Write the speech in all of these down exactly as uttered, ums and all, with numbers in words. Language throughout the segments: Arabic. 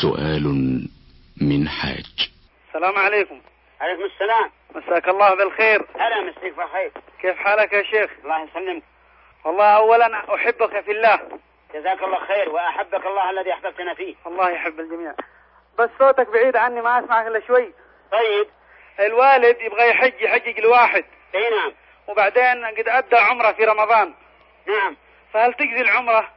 سؤال من حاج. السلام عليكم. عليكم السلام. مساك الله بالخير. هلا مسيك بخير. كيف حالك يا شيخ؟ الله يسلمك. والله أولا أحبك في الله. جزاك الله خير وأحبك الله الذي أحببتنا فيه. الله يحب الجميع. بس صوتك بعيد عني ما أسمعك إلا شوي. طيب. الوالد يبغى يحج يحجج الواحد. اي نعم. وبعدين قد أدى عمره في رمضان. نعم. فهل تجزي العمرة؟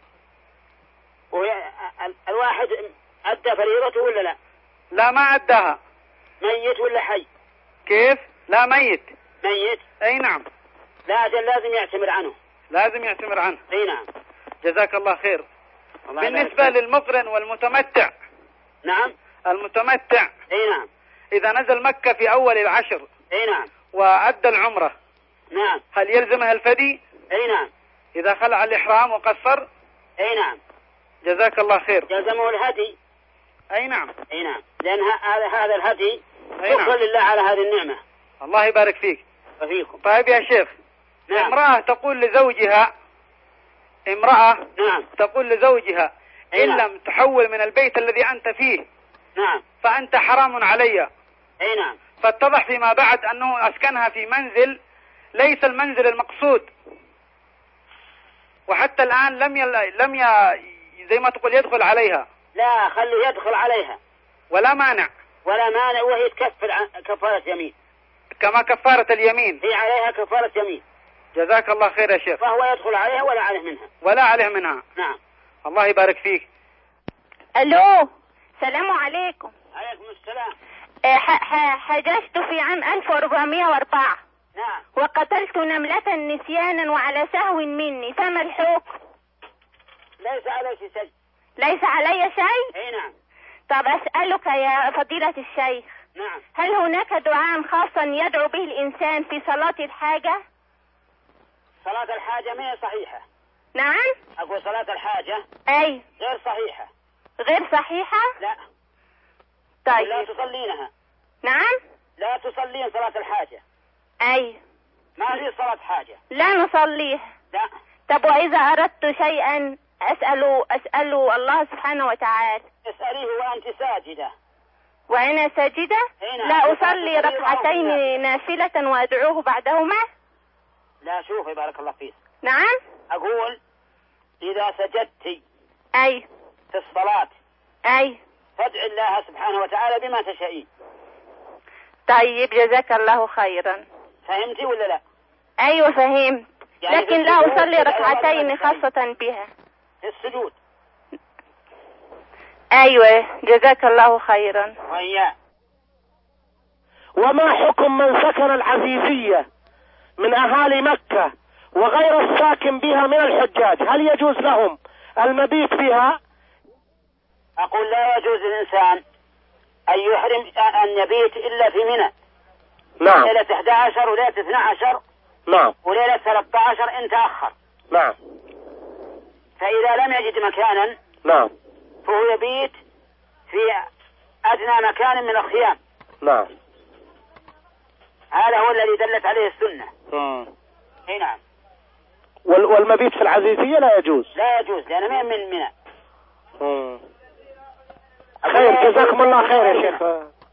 الواحد أدى فريضته ولا لا؟ لا ما أداها. ميت ولا حي؟ كيف؟ لا ميت. ميت؟ أي نعم. لا أجل لازم يعتمر عنه. لازم يعتمر عنه. أي نعم. جزاك الله خير. الله بالنسبة للمقرن والمتمتع. نعم. المتمتع. أي نعم. إذا نزل مكة في أول العشر. أي نعم. وأدى العمرة. نعم. هل يلزمها الفدي؟ أي نعم. إذا خلع الإحرام وقصر؟ أي نعم. جزاك الله خير. يلزمه الهدي. أي نعم. أي نعم. لأن هذا هذا الهدي شكرا نعم. لله على هذه النعمة. الله يبارك فيك. وفيكم. طيب يا شيخ. نعم. امرأة تقول لزوجها امرأة نعم. تقول لزوجها إن نعم. لم تحول من البيت الذي أنت فيه نعم. فأنت حرام علي. أي نعم. فاتضح فيما بعد أنه أسكنها في منزل ليس المنزل المقصود، وحتى الآن لم يل... لم ي... زي ما تقول يدخل عليها. لا خليه يدخل عليها ولا مانع. ولا مانع وهي تكفر عن كفارة يمين كما كفارة اليمين. هي عليها كفارة يمين. جزاك الله خير يا شيخ. فهو يدخل عليها ولا عليه منها. ولا عليه منها. نعم. الله يبارك فيك. الو السلام عليكم. عليكم السلام. حججت في عام ألف وأربعمائة وأربعة. نعم. وقتلت نملة نسيانا وعلى سهو مني، فما الحكم؟ ليس عليك شيء. ليس علي شيء؟ اي نعم. طب أسألك يا فضيلة الشيخ. نعم. هل هناك دعاء خاصا يدعو به الإنسان في صلاة الحاجة؟ صلاة الحاجة ما هي صحيحة. نعم. أقول صلاة الحاجة أي غير صحيحة. غير صحيحة؟ لا. طيب. لا تصلينها. نعم. لا تصلين صلاة الحاجة. أي ما في صلاة حاجة. لا نصليها. لا. طب وإذا أردت شيئا أسأل أسأل الله سبحانه وتعالى. اسأليه وأنت ساجدة. وأنا ساجدة؟ نعم. لا أصلي ركعتين نافلة وأدعوه بعدهما؟ لا شوفي بارك الله فيك. نعم. أقول إذا سجدتي أي في الصلاة أي فادعي الله سبحانه وتعالى بما تشائين. طيب جزاك الله خيرا. فهمتي ولا لا؟ أيوة فهمت. يعني لكن لا أصلي ركعتين خاصة بها في السجود. أيوة جزاك الله خيرا. وإياه. وما حكم من سكن العزيزية من أهالي مكة وغير الساكن بها من الحجاج؟ هل يجوز لهم المبيت فيها؟ أقول لا يجوز للإنسان أن يحرم أن يبيت إلا في منى. نعم. ليلة إحدى عشر وليلة اثنى عشر. نعم. وليلة ثلاثة عشر إن تأخر. نعم. فإذا لم يجد مكانا. نعم. فهو يبيت في أدنى مكان من الخيام. نعم. هذا هو الذي دلت عليه السنة. مم. اي نعم. وال والمبيت في العزيزية لا يجوز. لا يجوز لأنه من من منى. مم. خير جزاكم الله خير يا شيخ.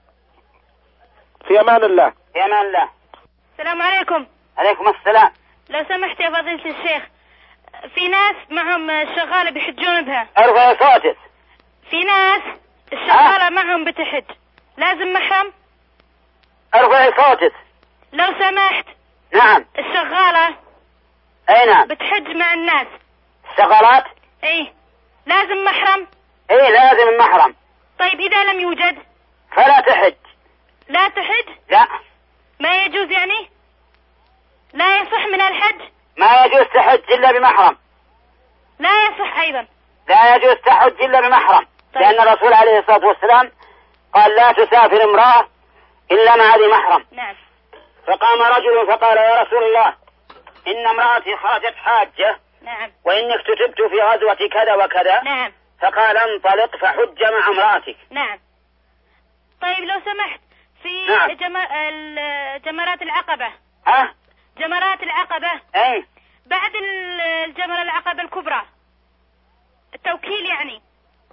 في أمان الله. في أمان الله. السلام عليكم. عليكم السلام. لو سمحت يا فضيلة الشيخ، في ناس معهم شغالة بيحجون بها. ارفع صوتك. في ناس الشغالة أه؟ معهم بتحج، لازم محرم؟ ارفع صوتك. لو سمحت. نعم. الشغالة. اي نعم. بتحج مع الناس. الشغالات. اي لازم محرم. اي لازم المحرم. طيب إذا لم يوجد فلا تحج. لا تحج؟ لا. ما يجوز يعني؟ لا يصح من الحج؟ ما يجوز تحج إلا بمحرم. لا يصح أيضا. لا يجوز تحج إلا بمحرم. طيب. لأن الرسول عليه الصلاة والسلام قال لا تسافر امرأة إلا مع ذي محرم. نعم. فقام رجل فقال يا رسول الله إن امرأتي خرجت حاجة. نعم. وإنك كتبت في غزوة كذا وكذا. نعم. فقال انطلق فحج مع امرأتك. نعم. طيب لو سمحت في نعم. جمرات العقبة. ها؟ جمرات العقبة. اي. بعد الجمرة العقبة الكبرى التوكيل يعني.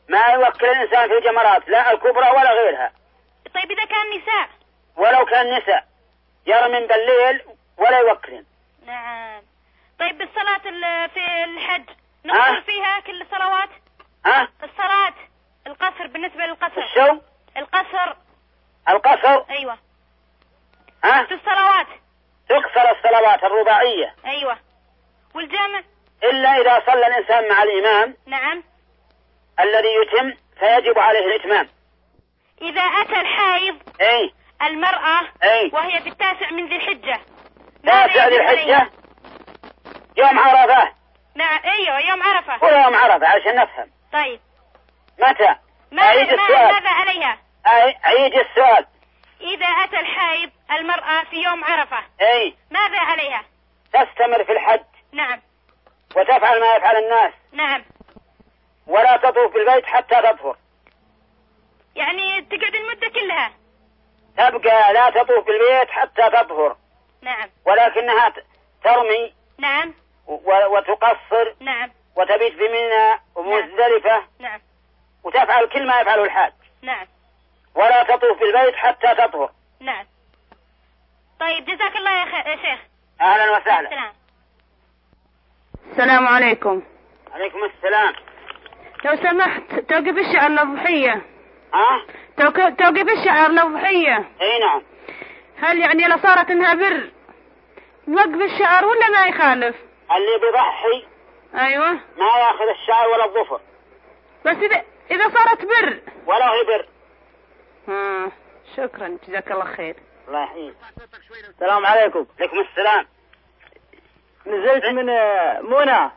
ما يوكل الإنسان في الجمرات لا الكبرى ولا غيرها. طيب إذا كان نساء؟ ولو كان نساء يرمين بالليل ولا يوكلن. نعم. طيب بالصلاة في الحج نقصر فيها كل الصلوات؟ ها؟ الصلاة القصر بالنسبة للقصر. الشو؟ القصر. القصر؟ أيوة. ها؟ في الصلوات. تقصر الصلوات الرباعية. أيوة. والجامع؟ إلا إذا صلى الإنسان مع الإمام. نعم. الذي يتم فيجب عليه الإتمام. إذا أتى الحائض أي المرأة أي وهي في التاسع من ذي الحجة. تاسع ذي الحجة يوم عرفة. نعم أيوة يوم عرفة. هو يوم عرفة علشان نفهم. طيب. متى؟ عيد السؤال. ماذا عليها؟ عيد السؤال. إذا أتى الحائض المرأة في يوم عرفة. أي. ماذا عليها؟ تستمر في الحج. نعم. وتفعل ما يفعل الناس. نعم. ولا تطوف بالبيت حتى تطهر. يعني تقعد المدة كلها. تبقى لا تطوف بالبيت حتى تطهر. نعم. ولكنها ترمي. نعم. وتقصر. نعم. وتبيت بمنى ومزدلفة. نعم. وتفعل كل ما يفعله الحاج. نعم. ولا تطوف بالبيت حتى تطهر. نعم. طيب جزاك الله يا, خ... يا شيخ. أهلا وسهلا. السلام. السلام عليكم. عليكم السلام. لو سمحت توقف الشعر الأضحية. ها؟ توقف, توقف الشعر الأضحية. اي نعم. هل يعني لو صارت انها بر نوقف الشعر ولا ما يخالف؟ اللي بيضحي ايوه ما ياخذ الشعر ولا الظفر. بس اذا اذا صارت بر ولا هي بر. ها شكرا جزاك الله خير. الله يحييك. السلام عليكم. عليكم السلام. نزلت من منى.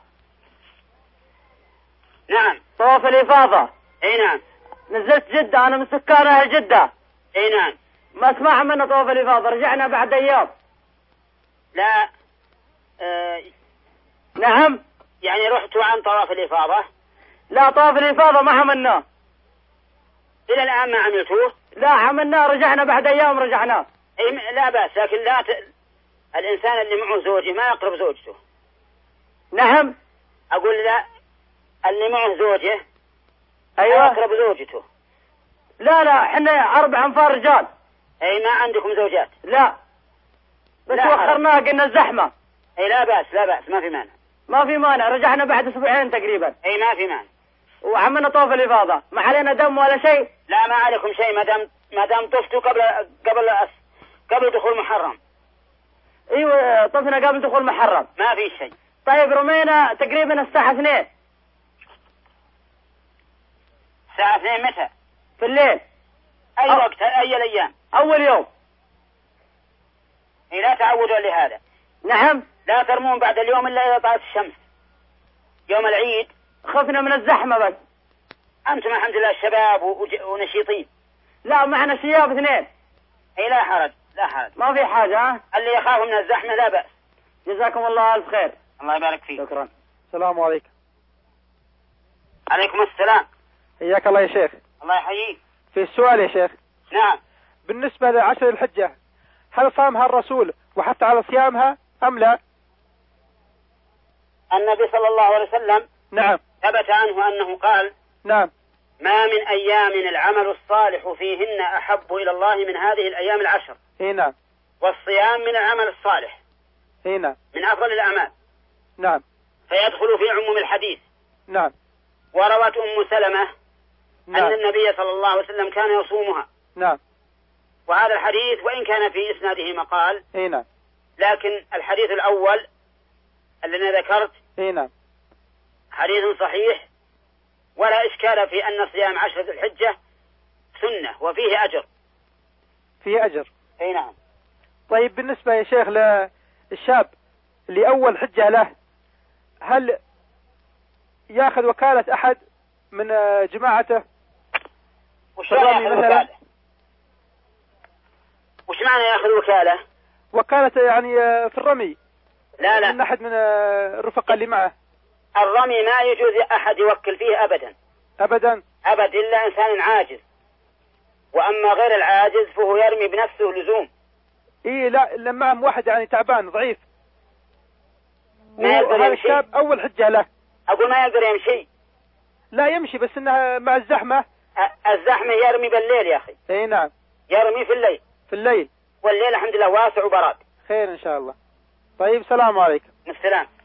نعم. طواف الإفاضة. اي نعم. نزلت جدة، أنا من سكان أهل جدة. اي نعم. ما اسمع منا طواف الإفاضة، رجعنا بعد أيام. لا آه... نعم. يعني رحتوا عن طواف الإفاضة؟ لا طواف الإفاضة ما عملناه. إلى الآن ما عملتوه؟ لا عملناه، رجعنا بعد أيام رجعنا. اي لا بأس، لكن لا ت... الإنسان اللي معه زوجه ما يقرب زوجته. نعم. أقول لا، اللي معه زوجه أيوة يقرب زوجته. لا لا احنا أربع أنفار رجال. أي ما عندكم زوجات؟ لا بس وخرناها قلنا الزحمة. أي لا بأس لا بأس ما في مانع. ما في مانع، رجعنا بعد أسبوعين تقريبا. أي ما في مانع. وعملنا طواف الإفاضة، ما علينا دم ولا شيء. لا ما عليكم شيء ما دام ما دام طفتوا قبل قبل قبل دخول محرم. ايوه طفنا قبل دخول محرم. ما في شيء. طيب رمينا تقريبا الساعة اثنين. الساعة اثنين متى؟ في الليل. أي أو... وقت أي الأيام؟ أول يوم. إيه لا تعودوا لهذا. نعم. لا ترمون بعد اليوم إلا إذا طلعت الشمس. يوم العيد. خفنا من الزحمة بس. أنتم الحمد لله الشباب ونشيطين. لا معنا شياب اثنين. إيه لا حرج لا حرج. ما في حاجة. ها؟ اللي يخاف من الزحمة لا بأس. جزاكم الله ألف خير. الله يبارك فيك. شكرا. السلام عليكم. عليكم السلام. حياك الله يا شيخ. الله يحييك. في السؤال يا شيخ. نعم. بالنسبة لعشر الحجة هل صامها الرسول وحتى على صيامها أم لا؟ النبي صلى الله عليه وسلم نعم ثبت عنه أنه قال نعم ما من أيام العمل الصالح فيهن أحب إلى الله من هذه الأيام العشر. اي نعم. والصيام من العمل الصالح. اي نعم. من أفضل الأعمال. نعم. فيدخل في عموم الحديث. نعم. وروت أم سلمة نعم. أن النبي صلى الله عليه وسلم كان يصومها. نعم. وهذا الحديث وإن كان في إسناده مقال اي نعم. لكن الحديث الأول الذي ذكرت اي نعم حديث صحيح ولا إشكال في أن صيام عشرة الحجة سنة وفيه أجر. فيه أجر. اي نعم. طيب بالنسبة يا شيخ للشاب اللي أول حجة له هل ياخذ وكالة أحد من جماعته؟ وش معنى ياخذ وكالة؟ وش معنى ياخذ وكالة؟ وكالة يعني في الرمي. لا لا. من أحد من الرفقاء اللي معه. الرمي ما يجوز أحد يوكل فيه أبدا. أبدا. أبد إلا إنسان عاجز. وأما غير العاجز فهو يرمي بنفسه لزوم. إيه لا إلا معهم واحد يعني تعبان ضعيف. ما يقدر يمشي. الشاب أول حجة له. أقول ما يقدر يمشي. لا يمشي بس انها مع الزحمة. الزحمة يرمي بالليل يا أخي. اي نعم. يرمي في الليل. في الليل. والليل الحمد لله واسع وبراد. خير إن شاء الله. طيب سلام عليكم. السلام.